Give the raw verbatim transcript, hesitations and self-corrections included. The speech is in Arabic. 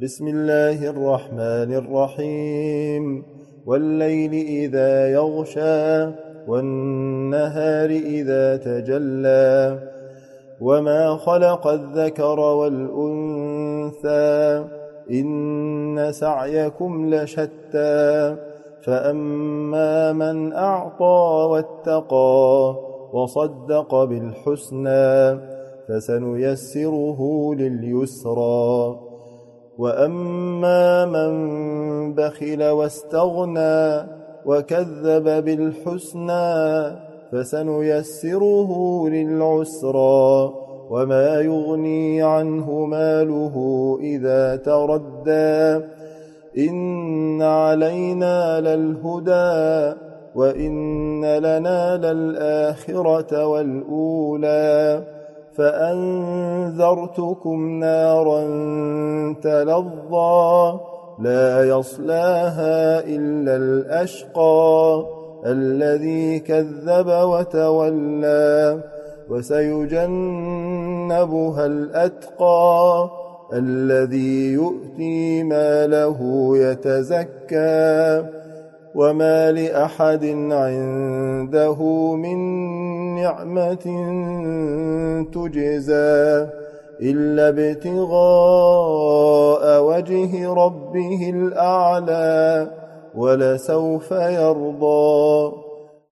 بسم الله الرحمن الرحيم والليل إذا يغشى والنهار إذا تجلى وما خلق الذكر والأنثى إن سعيكم لشتى فأما من أعطى واتقى وصدق بالحسنى فسنيسره لليسرى وأما من بخل واستغنى وكذب بالحسنى فسنيسره للعسرى وما يغني عنه ماله إذا تردى إن علينا للهدى وإن لنا للآخرة والأولى فأنذرتكم نارا تلظى لا يصلاها إلا الأشقى الذي كذب وتولى وسيجنبها الأتقى الذي يؤتي ماله يتزكى وما لأحد عنده من نعمة تجزى إلا ابتغاء وجه ربه الأعلى ولسوف يرضى